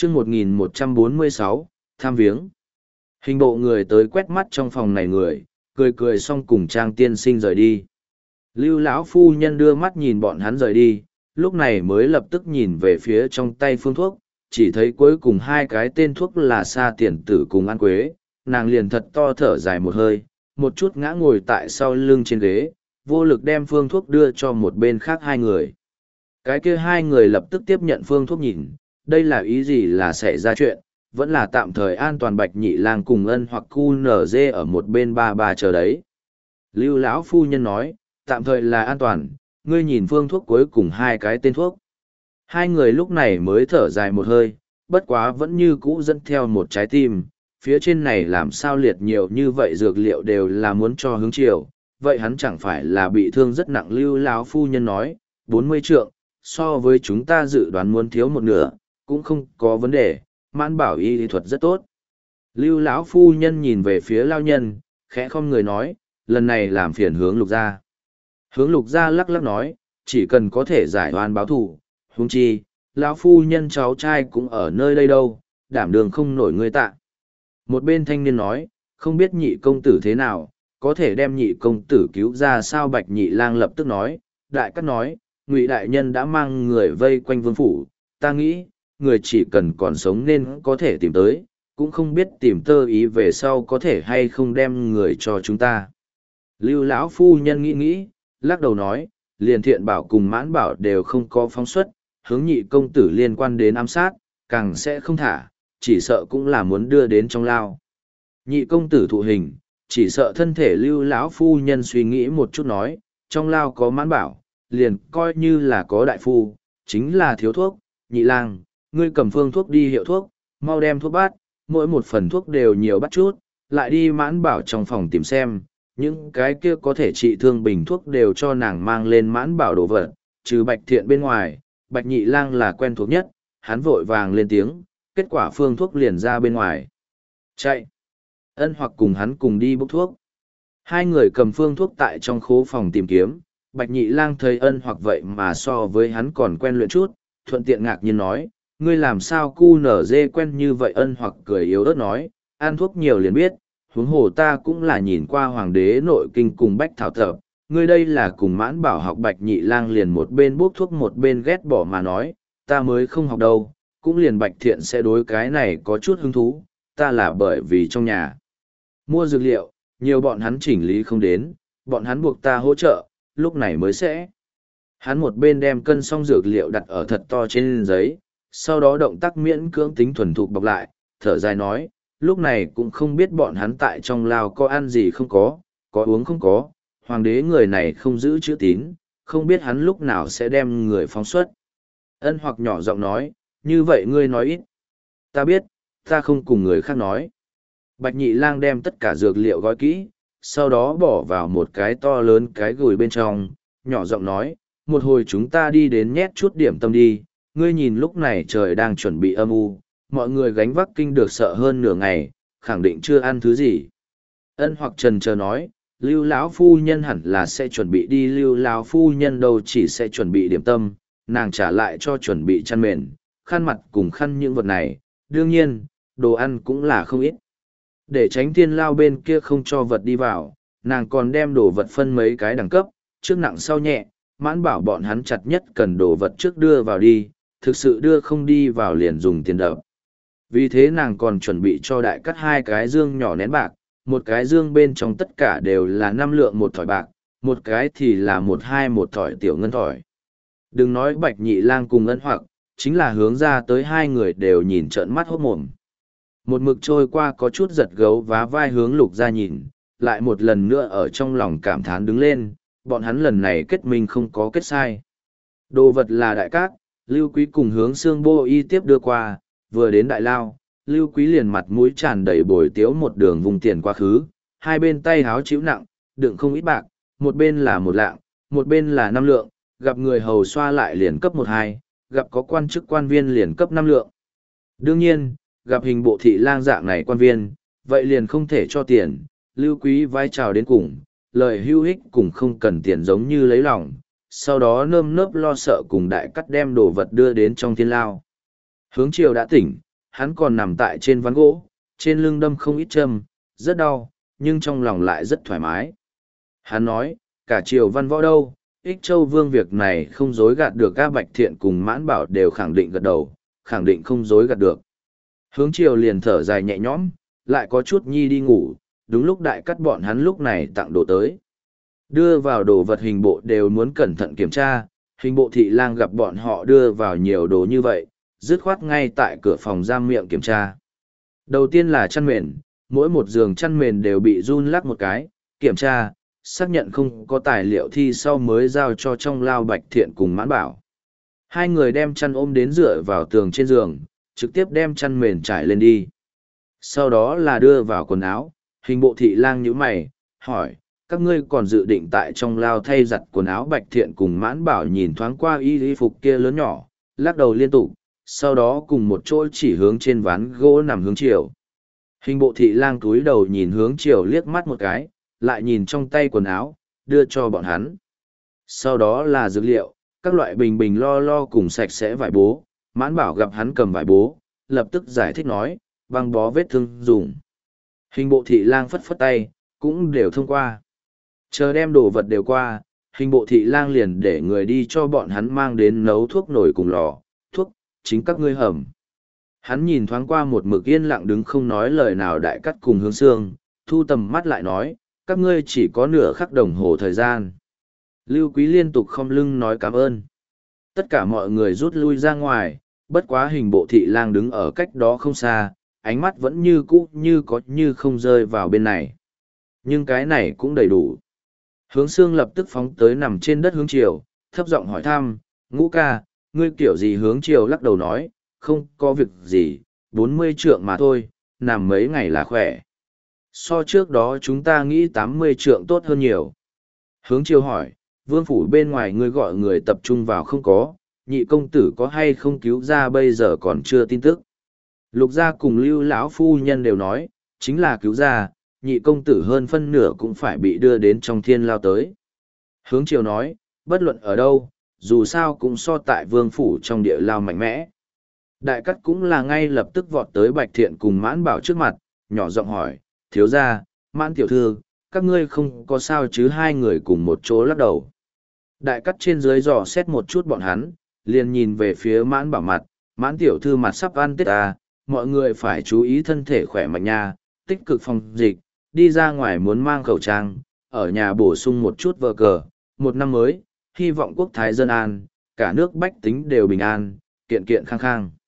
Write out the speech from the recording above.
chương 1146, tham viếng. Hình bộ người tới quét mắt trong phòng này người, cười cười xong cùng Trang tiên sinh rời đi. Lưu lão phu nhân đưa mắt nhìn bọn hắn rời đi, lúc này mới lập tức nhìn về phía trong tay phương thuốc, chỉ thấy cuối cùng hai cái tên thuốc là sa tiền tử cùng an quế, nàng liền thật to thở dài một hơi, một chút ngã ngồi tại sau lưng trên ghế, vô lực đem phương thuốc đưa cho một bên khác hai người. Cái kia hai người lập tức tiếp nhận phương thuốc nhìn, đây là ý gì là xảy ra chuyện, vẫn là tạm thời an toàn Bạch Nhị Lang cùng Ân hoặc cu nở dê ở một bên ba chờ đấy. Lưu lão phu nhân nói, tạm thời là an toàn, ngươi nhìn phương thuốc cuối cùng hai cái tên thuốc. Hai người lúc này mới thở dài một hơi, bất quá vẫn như cũ dẫn theo một trái tim, phía trên này làm sao liệt nhiều như vậy dược liệu đều là muốn cho hướng chiều, vậy hắn chẳng phải là bị thương rất nặng. Lưu lão phu nhân nói, 40 trượng, so với chúng ta dự đoán muốn thiếu một nửa, cũng không có vấn đề, Mãn Bảo y thuật rất tốt. Lưu lão phu nhân nhìn về phía lao nhân, khẽ không người nói, lần này làm phiền Hướng Lục gia. Hướng Lục gia lắc lắc nói, chỉ cần có thể giải oan báo thù, huống chi, lão phu nhân cháu trai cũng ở nơi đây đâu, đảm đường không nổi ngươi tạ. Một bên thanh niên nói, không biết nhị công tử thế nào, có thể đem nhị công tử cứu ra sao. Bạch Nhị Lang lập tức nói, đại cát nói, Ngụy đại nhân đã mang người vây quanh vương phủ, ta nghĩ, người chỉ cần còn sống nên có thể tìm tới, cũng không biết tìm tơ ý về sau có thể hay không đem người cho chúng ta. Lưu lão phu nhân nghĩ, lắc đầu nói, liền Thiện Bảo cùng Mãn Bảo đều không có phóng xuất, hướng nhị công tử liên quan đến ám sát, càng sẽ không thả, chỉ sợ cũng là muốn đưa đến trong lao. Nhị công tử thụ hình, chỉ sợ thân thể Lưu lão phu nhân suy nghĩ một chút nói, trong lao có Mãn Bảo, liền coi như là có đại phu, chính là thiếu thuốc. Nhị Lang, ngươi cầm phương thuốc đi hiệu thuốc, mau đem thuốc bát, mỗi một phần thuốc đều nhiều bát chút, lại đi Mãn Bảo trong phòng tìm xem, những cái kia có thể trị thương bình thuốc đều cho nàng mang lên Mãn Bảo đồ vật, trừ Bạch Thiện bên ngoài, Bạch Nhị Lang là quen thuộc nhất, hắn vội vàng lên tiếng, kết quả phương thuốc liền ra bên ngoài. Chạy! Ân hoặc cùng hắn cùng đi bốc thuốc. Hai người cầm phương thuốc tại trong khố phòng tìm kiếm, Bạch Nhị Lang thấy Ân hoặc vậy mà so với hắn còn quen luyện chút, thuận tiện ngạc nhiên nói, ngươi làm sao cu nở dê quen như vậy. Ân hoặc cười yếu ớt nói, ăn thuốc nhiều liền biết, huống hồ ta cũng là nhìn qua Hoàng đế nội kinh cùng Bách Thảo Tập, ngươi đây là cùng Mãn Bảo học. Bạch Nhị Lang liền một bên bốc thuốc một bên ghét bỏ mà nói, ta mới không học đâu, cũng liền Bạch Thiện sẽ đối cái này có chút hứng thú, ta là bởi vì trong nhà mua dược liệu, nhiều bọn hắn chỉnh lý không đến, bọn hắn buộc ta hỗ trợ, lúc này mới sẽ. Hắn một bên đem cân xong dược liệu đặt ở thật to trên giấy, sau đó động tác miễn cưỡng tính thuần thục bọc lại, thở dài nói, lúc này cũng không biết bọn hắn tại trong lao có ăn gì không có uống không có, Hoàng đế người này không giữ chữ tín, không biết hắn lúc nào sẽ đem người phóng xuất. Ân hoặc nhỏ giọng nói, như vậy ngươi nói ít. Ta biết, ta không cùng người khác nói. Bạch Nhị Lang đem tất cả dược liệu gói kỹ, sau đó bỏ vào một cái to lớn cái gùi bên trong, nhỏ giọng nói, một hồi chúng ta đi đến nhét chút điểm tâm đi, ngươi nhìn lúc này trời đang chuẩn bị âm u, mọi người gánh vác kinh được sợ hơn nửa ngày, khẳng định chưa ăn thứ gì. Ân hoặc trần chờ nói, Lưu lão phu nhân hẳn là sẽ chuẩn bị đi. Lưu lão phu nhân đâu chỉ sẽ chuẩn bị điểm tâm, nàng trả lại cho chuẩn bị chăn mền, khăn mặt cùng khăn những vật này, đương nhiên, đồ ăn cũng là không ít. Để tránh thiên lao bên kia không cho vật đi vào, nàng còn đem đồ vật phân mấy cái đẳng cấp, trước nặng sau nhẹ, Mãn Bảo bọn hắn chặt nhất cần đồ vật trước đưa vào đi, thực sự đưa không đi vào liền dùng tiền đập. Vì thế nàng còn chuẩn bị cho đại cắt hai cái dương nhỏ nén bạc, một cái dương bên trong tất cả đều là 5 lượng một thỏi bạc, một cái thì là một thỏi tiểu ngân thỏi. Đừng nói Bạch Nhị Lang cùng Ân hoặc, chính là hướng ra tới hai người đều nhìn trợn mắt hốt mồm. Một mực trôi qua có chút giật gấu vá vai Hướng Lục ra nhìn, lại một lần nữa ở trong lòng cảm thán đứng lên, bọn hắn lần này kết minh không có kết sai. Đồ vật là đại cát, Lưu Quý cùng Hướng Xương Bô y tiếp đưa qua, vừa đến đại lao, Lưu Quý liền mặt mũi tràn đầy bồi tiếu một đường vùng tiền quá khứ, hai bên tay háo chịu nặng, đựng không ít bạc, một bên là 1 lạng, một bên là 5 lượng, gặp người hầu xoa lại liền cấp 1-2, gặp có quan chức quan viên liền cấp 5 lượng. Đương nhiên, gặp hình bộ thị lang dạng này quan viên, vậy liền không thể cho tiền, Lưu Quý vai trào đến cùng, lời hưu hích cùng không cần tiền giống như lấy lòng, sau đó nơm nớp lo sợ cùng đại cắt đem đồ vật đưa đến trong thiên lao. Hướng triều đã tỉnh, hắn còn nằm tại trên ván gỗ, trên lưng đâm không ít châm, rất đau, nhưng trong lòng lại rất thoải mái. Hắn nói, cả triều văn võ đâu, Ích Châu Vương việc này không dối gạt được, các Bạch Thiện cùng Mãn Bảo đều khẳng định gật đầu, khẳng định không dối gạt được. Hướng triều liền thở dài nhẹ nhõm, lại có chút nhi đi ngủ, đúng lúc đại cắt bọn hắn lúc này tặng đồ tới. Đưa vào đồ vật hình bộ đều muốn cẩn thận kiểm tra, hình bộ thị lang gặp bọn họ đưa vào nhiều đồ như vậy, dứt khoát ngay tại cửa phòng giam miệng kiểm tra. Đầu tiên là chăn mền, mỗi một giường chăn mền đều bị run lắc một cái, kiểm tra, xác nhận không có tài liệu thi sau mới giao cho trong lao Bạch Thiện cùng Mãn Bảo. Hai người đem chăn ôm đến dựa vào tường trên giường, trực tiếp đem chăn mền trải lên đi. Sau đó là đưa vào quần áo, hình bộ thị lang nhíu mày, hỏi, các ngươi còn dự định tại trong lao thay giặt quần áo? Bạch Thiện cùng Mãn Bảo nhìn thoáng qua y phục kia lớn nhỏ, lắc đầu liên tục, sau đó cùng một chỗ chỉ hướng trên ván gỗ nằm hướng chiều. Hình bộ thị lang cúi đầu nhìn hướng chiều liếc mắt một cái, lại nhìn trong tay quần áo, đưa cho bọn hắn. Sau đó là dược liệu, các loại bình bình lo lo cùng sạch sẽ vải bố. Mãn Bảo gặp hắn cầm vải bố, lập tức giải thích nói, băng bó vết thương dùng. Hình bộ thị lang phất phất tay, cũng đều thông qua. Chờ đem đồ vật đều qua, hình bộ thị lang liền để người đi cho bọn hắn mang đến nấu thuốc nổi cùng lò, thuốc, chính các ngươi hầm. Hắn nhìn thoáng qua một mực yên lặng đứng không nói lời nào đại cắt cùng Hướng Xương, thu tầm mắt lại nói, các ngươi chỉ có nửa khắc đồng hồ thời gian. Lưu Quý liên tục khom lưng nói cảm ơn. Tất cả mọi người rút lui ra ngoài, bất quá hình bộ thị lang đứng ở cách đó không xa, ánh mắt vẫn như cũ như có như không rơi vào bên này. Nhưng cái này cũng đầy đủ. Hướng Xương lập tức phóng tới nằm trên đất Hướng Triều, thấp giọng hỏi thăm, Ngũ ca, ngươi kiểu gì? Hướng Triều lắc đầu nói, không có việc gì, 40 trượng mà thôi, nằm mấy ngày là khỏe. So trước đó chúng ta nghĩ 80 trượng tốt hơn nhiều. Hướng Triều hỏi, vương phủ bên ngoài ngươi gọi người tập trung vào không có, nhị công tử có hay không cứu ra bây giờ còn chưa tin tức. Lục gia cùng Lưu lão phu nhân đều nói, chính là cứu ra, nhị công tử hơn phân nửa cũng phải bị đưa đến trong thiên lao tới. Hướng Triều nói, bất luận ở đâu, dù sao cũng so tại vương phủ trong địa lao mạnh mẽ. Đại cắt cũng là ngay lập tức vọt tới Bạch Thiện cùng Mãn Bảo trước mặt, nhỏ giọng hỏi, thiếu gia, Mãn tiểu thư, các ngươi không có sao chứ? Hai người cùng một chỗ lắc đầu. Đại cắt trên dưới dò xét một chút bọn hắn, liền nhìn về phía Mãn Bảo mặt, Mãn tiểu thư mặt sắp ăn Tết à, mọi người phải chú ý thân thể khỏe mạnh nha, tích cực phòng dịch, đi ra ngoài muốn mang khẩu trang, ở nhà bổ sung một chút vờ cờ, một năm mới, hy vọng quốc thái dân an, cả nước bách tính đều bình an, kiện kiện khang khang.